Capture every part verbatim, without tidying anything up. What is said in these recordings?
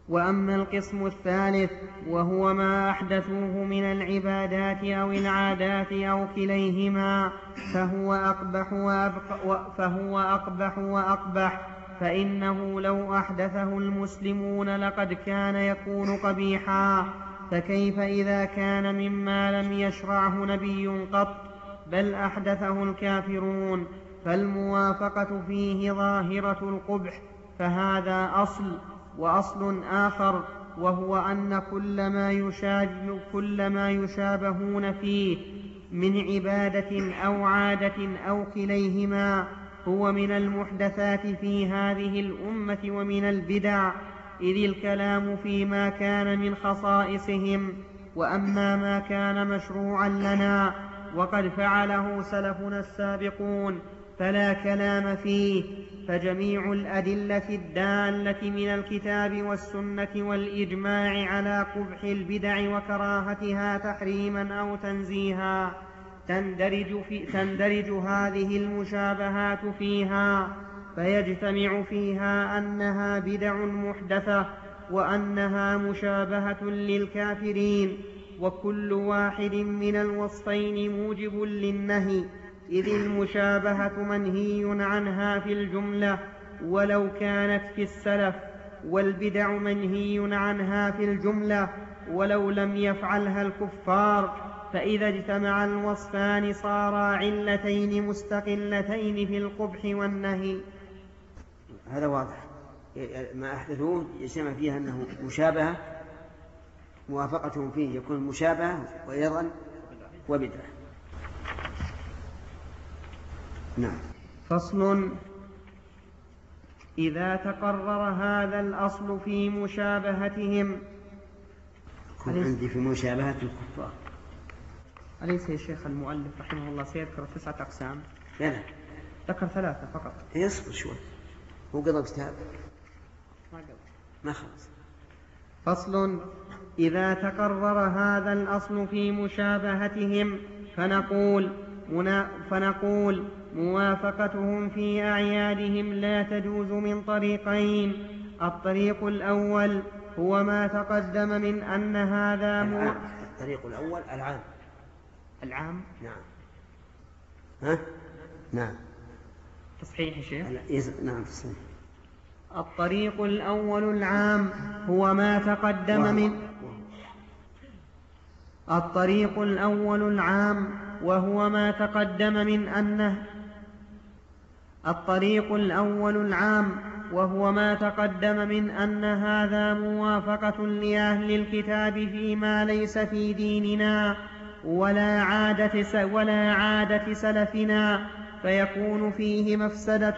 وأما القسم الثالث وهو ما أحدثوه من العبادات أو العادات أو كليهما فهو أقبح وأبق فهو أقبح وأقبح فإنه لو أحدثه المسلمون لقد كان يكون قبيحا، فكيف إذا كان مما لم يشرعه نبي قط بل أحدثه الكافرون، فالموافقة فيه ظاهرة القبح، فهذا أصل. وأصل آخر وهو أن كل ما يشابه كل ما يشابهون فيه من عبادة أو عادة أو كليهما هو من المحدثات في هذه الأمة ومن البدع، إذ الكلام فيما كان من خصائصهم، وأما ما كان مشروعا لنا وقد فعله سلفنا السابقون فلا كلام فيه، فجميع الأدلة الدالة من الكتاب والسنة والإجماع على قبح البدع وكراهتها تحريما أو تنزيها تندرج, في تندرج هذه المشابهات فيها، فيجتمع فيها أنها بدع محدثة وأنها مشابهة للكافرين، وكل واحد من الوصفين موجب للنهي، إذ المشابهة منهي عنها في الجملة ولو كانت في السلف، والبدع منهي عنها في الجملة ولو لم يفعلها الكفار، فإذا اجتمع الوصفان صارا علتين مستقلتين في القبح والنهي. هذا واضح. ما أحدثوه يجتمع فيها أنه مشابهة، موافقتهم فيه يكون مشابهة وأيضا وبدعة. نعم. فصل: إذا تقرر هذا الأصل في مشابهتهم. عندي في مشابهة الكفار. أليس يا شيخ المؤلف رحمه الله سيذكر تسعة أقسام؟ لا لا، ذكر ثلاثة فقط. يصبر شوي، هو قضى كتاب ما قضى ما خلص. فصل: إذا تقرر هذا الأصل في مشابهتهم فنقول منا فنقول موافقتهم في أعيادهم لا تجوز من طريقين: الطريق الأول هو ما تقدم من أن هذا مو... الطريق الأول العام. العام؟ نعم. ها؟ نعم. تصحيح يا شيخ؟ نعم تصحيح. الطريق الأول العام هو ما تقدم وهو. من الطريق الأول العام وهو ما تقدم من أنه الطريق الأول العام وهو ما تقدم من أن هذا موافقة لأهل الكتاب فيما ليس في ديننا ولا عادة ولا عادة سلفنا، فيكون فيه مفسدة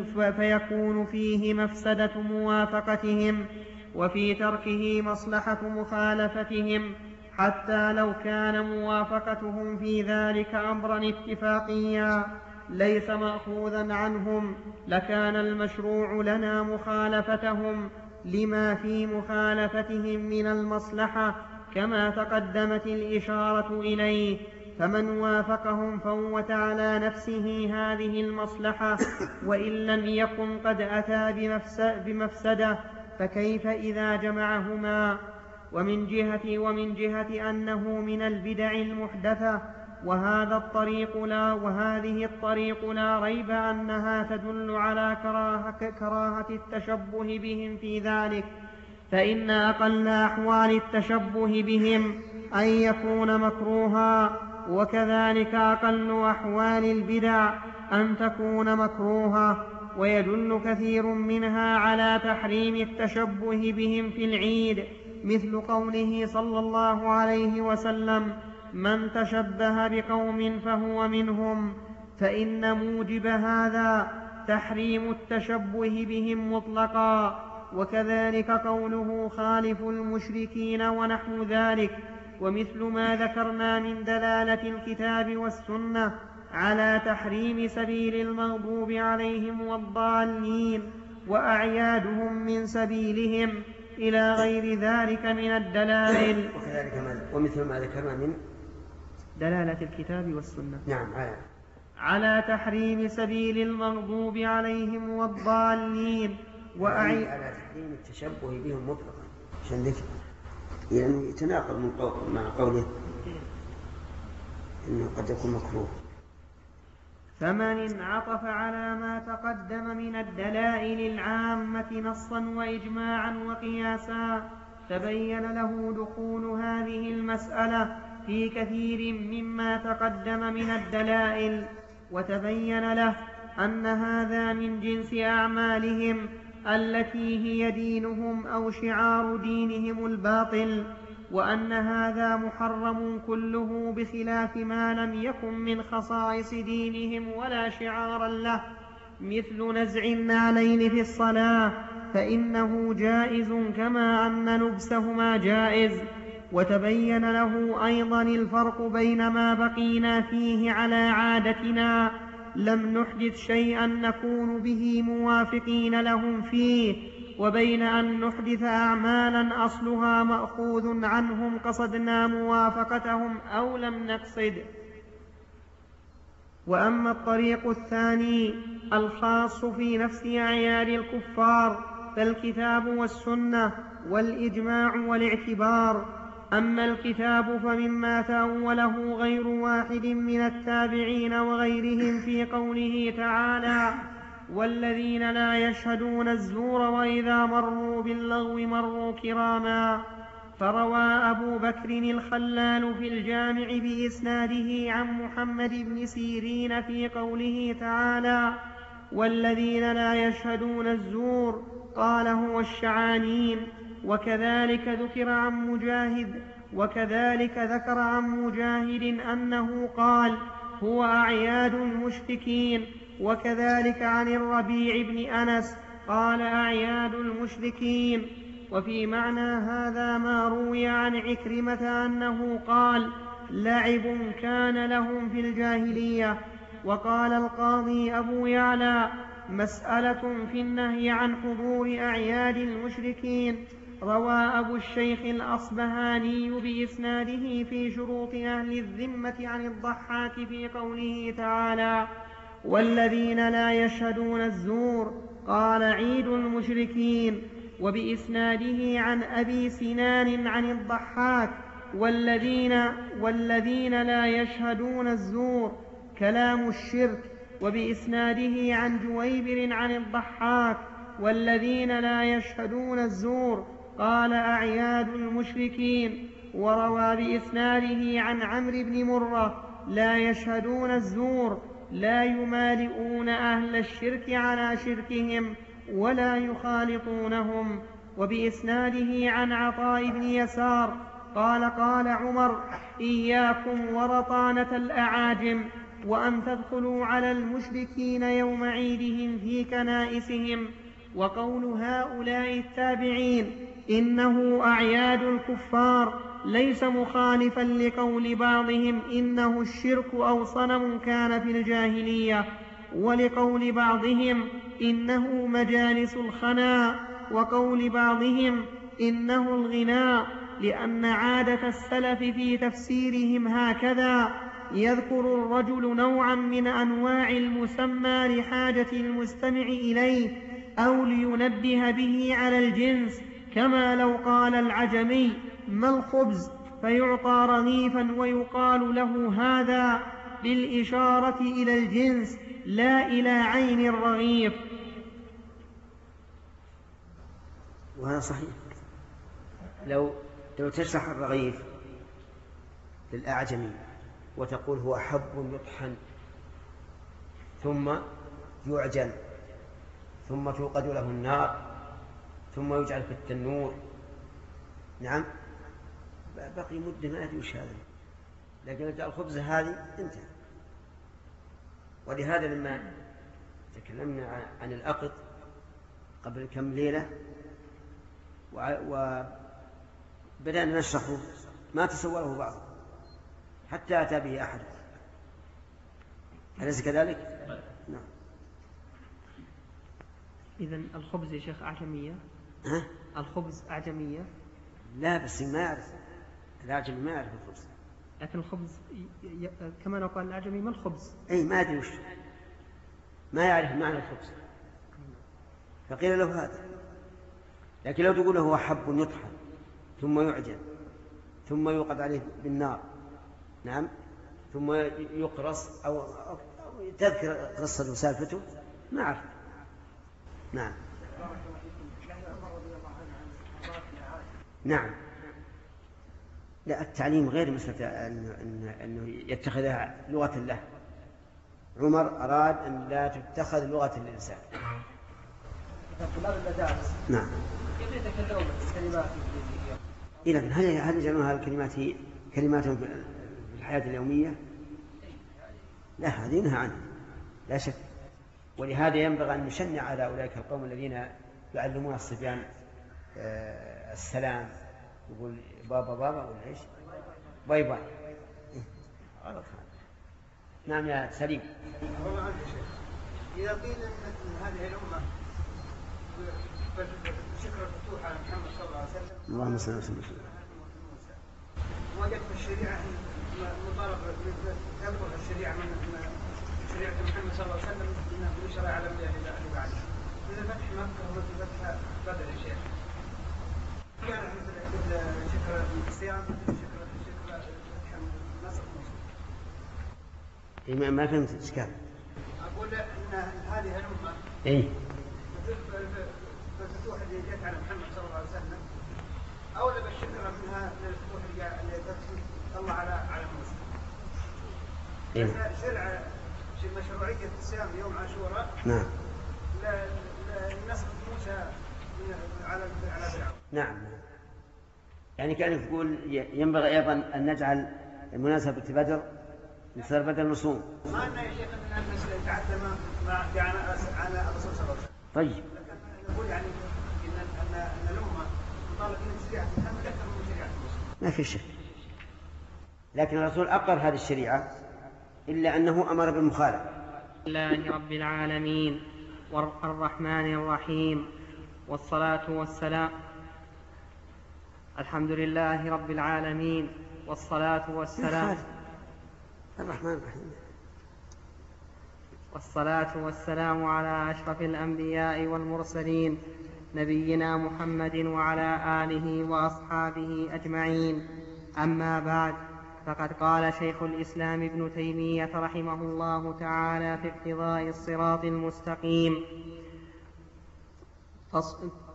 فيكون فيه مفسدة موافقتهم، وفي تركه مصلحة مخالفتهم، حتى لو كان موافقتهم في ذلك أمرا اتفاقيا ليس مأخوذا عنهم لكان المشروع لنا مخالفتهم لما في مخالفتهم من المصلحة، كما تقدمت الإشارة إليه. فمن وافقهم فوت على نفسه هذه المصلحة وإن لم يكن قد أتى بمفسدة، فكيف إذا جمعهما؟ ومن جهة ومن جهة أنه من البدع المحدثة، وهذا الطريق لا وهذه الطريق لا ريب أنها تدل على كراهة, كراهة التشبه بهم في ذلك، فإن أقل أحوال التشبه بهم أن يكون مكروها، وكذلك أقل أحوال البدع أن تكون مكروهة، ويدل كثير منها على تحريم التشبه بهم في العيد، مثل قوله صلى الله عليه وسلم: من تشبه بقوم فهو منهم، فإن موجب هذا تحريم التشبه بهم مطلقا، وكذلك قوله خالف المشركين ونحو ذلك، ومثل ما ذكرنا من دلالة الكتاب والسنة على تحريم سبيل المغضوب عليهم والضالين وأعيادهم من سبيلهم إلى غير ذلك من الدلائل. وكذلك ما ومثل ما ذكرنا من دلالة الكتاب والسنة نعم على على تحريم سبيل المغضوب عليهم والضالين وأعي على تحريم التشبه بهم مطلقا عشان ذكر يعني يتناقض من قول مع قوله إنه قد يكون مكروه. فمن انعطف على ما تقدم من الدلائل العامة نصا وإجماعا وقياسا تبين له دخول هذه المسألة في كثير مما تقدم من الدلائل، وتبين له أن هذا من جنس أعمالهم التي هي دينهم أو شعار دينهم الباطل، وأن هذا محرم كله بخلاف ما لم يكن من خصائص دينهم ولا شعارا له، مثل نزع النعلين في الصلاة فإنه جائز كما أن لبسهما جائز. وتبين له أيضا الفرق بين ما بقينا فيه على عادتنا لم نحدث شيئا نكون به موافقين لهم فيه، وبين أن نحدث أعمالا أصلها مأخوذ عنهم قصدنا موافقتهم أو لم نقصد. وأما الطريق الثاني الخاص في نفس أعياد الكفار فالكتاب والسنة والإجماع والاعتبار. أما الكتاب فمما تأوله غير واحد من التابعين وغيرهم في قوله تعالى: والذين لا يشهدون الزور وإذا مروا باللغو مروا كراما. فروى أبو بكر الخلال في الجامع بإسناده عن محمد بن سيرين في قوله تعالى: والذين لا يشهدون الزور، قال هو الشعانين. وكذلك ذكر عن مجاهد وكذلك ذكر عن مجاهد أنه قال هو أعياد المشركين. وكذلك عن الربيع بن أنس قال أعياد المشركين. وفي معنى هذا ما روي عن عكرمة أنه قال لعب كان لهم في الجاهلية. وقال القاضي أبو يعلى مسألة في النهي عن حضور أعياد المشركين. روى أبو الشيخ الأصبهاني بإسناده في شروط أهل الذمة عن الضحاك في قوله تعالى: والذين لا يشهدون الزور، قال عيد المشركين. وبإسناده عن أبي سنان عن الضحاك: والذين, والذين لا يشهدون الزور كلام الشرك. وبإسناده عن جويبر عن الضحاك: والذين لا يشهدون الزور، قال أعياد المشركين. وروى بإسناده عن عمرو بن مرة: لا يشهدون الزور، لا يمالئون أهل الشرك على شركهم ولا يخالطونهم. وبإسناده عن عطاء بن يسار قال قال عمر: إياكم ورطانة الأعاجم، وأن تدخلوا على المشركين يوم عيدهم في كنائسهم. وقول هؤلاء التابعين إنه أعياد الكفار ليس مخالفا لقول بعضهم إنه الشرك أو صنم كان في الجاهلية، ولقول بعضهم إنه مجالس الخنا، وقول بعضهم إنه الغناء، لأن عادة السلف في تفسيرهم هكذا: يذكر الرجل نوعا من أنواع المسمى لحاجة المستمع إليه أو لينبه به على الجنس، كما لو قال العجمي ما الخبز فيعطى رغيفا ويقال له هذا، بالإشارة إلى الجنس لا إلى عين الرغيف. وهذا صحيح. لو لو تشرح الرغيف للأعجمي وتقول هو حب يطحن ثم يعجن ثم توقد له النار ثم يجعل في التنور، نعم، بقي مدة ما أدري وش هذا، لكن جاء الخبز هذه انتهى. ولهذا لما تكلمنا عن الأقط قبل كم ليلة وبدأنا نشرحه ما تصوره بعض حتى أتى به أحد، أليس كذلك؟ نعم. إذن الخبز يا شيخ أعجمية؟ ها؟ الخبز أعجمية؟ لا، بس ما يعرف الأعجمي، ما يعرف الخبز. لكن الخبز ي... ي... كما لو قال الأعجمي ما الخبز؟ أي ما أدري وش، ما يعرف معنى الخبز. فقيل له هذا. لكن لو تقول هو حب يطحن ثم يعجن ثم يوقد عليه بالنار، نعم، ثم يقرص أو, أو تذكر قصة وسالفته، ما عرف. نعم نعم. لا، التعليم غير مسألة أنه يتخذها لغة له. عمر أراد أن لا تتخذ لغة للإنسان. نعم. كيف يتكلمون بالكلمات إذا هل هل يجعلون هذه الكلمات هي كلماتهم في الحياة اليومية؟ لا، هذه ينهى عنها لا شك. ولهذا ينبغي أن نشنع على أولئك القوم الذين يعلمون الصبيان السلام، يقول بابا بابا ولا ايش؟ باي باي. غلط هذا. نعم يا سليم. والله عندي شيء. إذا قيل أن هذه الأمة شكر الفتوح على محمد صلى الله عليه وسلم، اللهم صل وسلم، وجدت في الشريعة مطالبة تنقل الشريعة من شريعة محمد صلى الله عليه وسلم أنه يشرع على الأنبياء اللي بعده. إذا فتح مكة ومثل فتح بدر يا شيخ، كان مثل شكر الصيام مثل شكر شكر فتح مصر مصر. ما فهمت الإشكال. أقول أن هذه الأمة إيه الفتوح اللي جاءت على محمد صلى الله عليه وسلم أولى بالشكر منها للفتوح اللي جاءت الله على على موسى. إيه. شرع مشروعية الصيام يوم عاشوراء. نعم. لنصر موسى على على فرعون. نعم. يعني كأنك تقول ينبغي أيضا أن نجعل مناسبة بدر مثل بدر نصوم. ما أن يا شيخ أن الناس يتعدى ما جاء على الرسول صلى الله عليه وسلم. طيب. نقول يعني إن أن أن الأمة مطالبة من شريعة محمد أكثر من شريعة موسى. ما في شك. لكن الرسول أقر هذه الشريعة إلا أنه أمر بالمخالفة. لله رب العالمين والرحمن الرحيم، والصلاة والسلام الحمد لله رب العالمين والصلاة والسلام الرحمن الرحيم والصلاة والسلام على أشرف الأنبياء والمرسلين نبينا محمد وعلى آله وأصحابه أجمعين. أما بعد، فقد قال شيخ الإسلام ابن تيمية رحمه الله تعالى في اقتضاء الصراط المستقيم فص...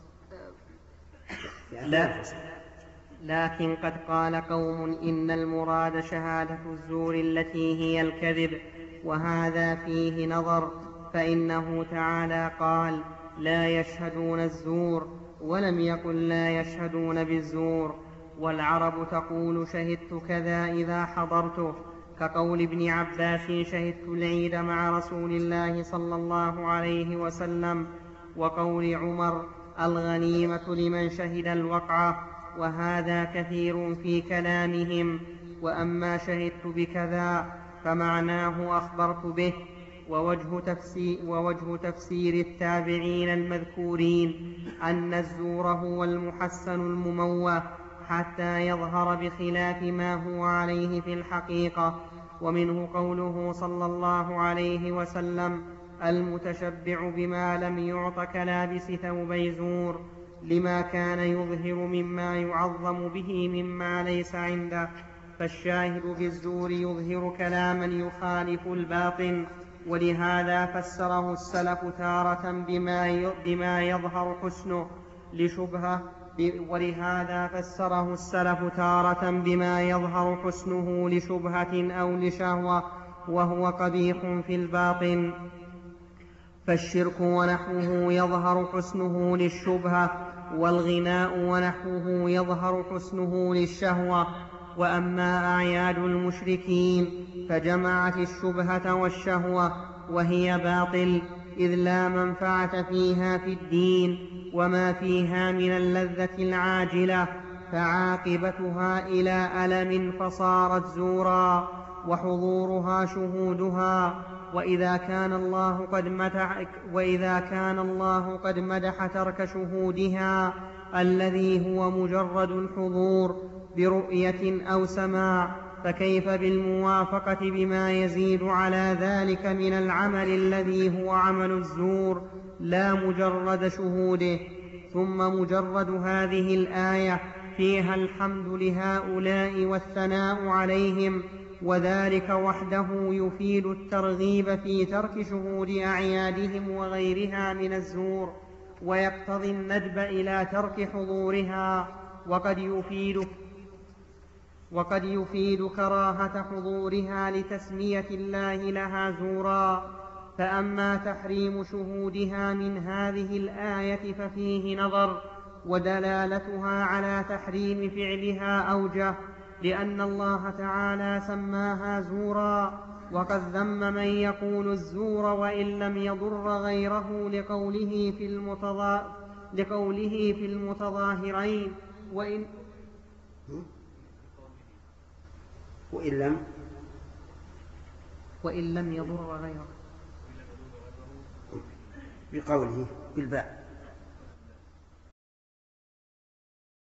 لا لكن قد قال قوم إن المراد شهادة الزور التي هي الكذب، وهذا فيه نظر، فإنه تعالى قال لا يشهدون الزور، ولم يقل لا يشهدون بالزور. والعرب تقول شهدت كذا إذا حضرته، كقول ابن عباس شهدت العيد مع رسول الله صلى الله عليه وسلم، وقول عمر الغنيمة لمن شهد الوقعة، وهذا كثير في كلامهم. وأما شهدت بكذا فمعناه أخبرت به. ووجه تفسير, ووجه تفسير التابعين المذكورين أن الزور هو المحسن المموه حتى يظهر بخلاف ما هو عليه في الحقيقة. ومنه قوله صلى الله عليه وسلم المتشبع بما لم يعط كلابس ثوبي زور، لما كان يظهر مما يعظم به مما ليس عنده. فالشاهد بالزور يظهر كلاما يخالف الباطن، ولهذا فسره السلف تارة بما بما يظهر حسنه لشبهة ولهذا فسره السلف تارة بما يظهر حسنه لشبهة أو لشهوة، وهو قبيح في الباطن. فالشرك ونحوه يظهر حسنه للشبهة، والغناء ونحوه يظهر حسنه للشهوة. وأما أعياد المشركين فجمعت الشبهة والشهوة، وهي باطل، إذ لا منفعة فيها في الدين وما فيها من اللذة العاجلة، فعاقبتها إلى ألم فصارت زورا، وحضورها شهودها. وإذا كان الله قد مدح, وإذا كان الله قد مدح ترك شهودها الذي هو مجرد الحضور برؤية أو سماع، فكيف بالموافقة بما يزيد على ذلك من العمل الذي هو عمل الزور لا مجرد شهوده. ثم مجرد هذه الآية فيها الحمد لهؤلاء والثناء عليهم، وذلك وحده يفيد الترغيب في ترك شهود أعيادهم وغيرها من الزور، ويقتضي الندب إلى ترك حضورها، وقد يفيد وقد يفيد كراهة حضورها لتسمية الله لها زورا. فأما تحريم شهودها من هذه الآية ففيه نظر، ودلالتها على تحريم فعلها أوجه، لأن الله تعالى سماها زورا، وقد ذم من يقول الزور وإن لم يضر غيره لقوله في, المتظا... لقوله في المتظاهرين وإن وإن لم وإن لم يضر غيره بقوله بالباء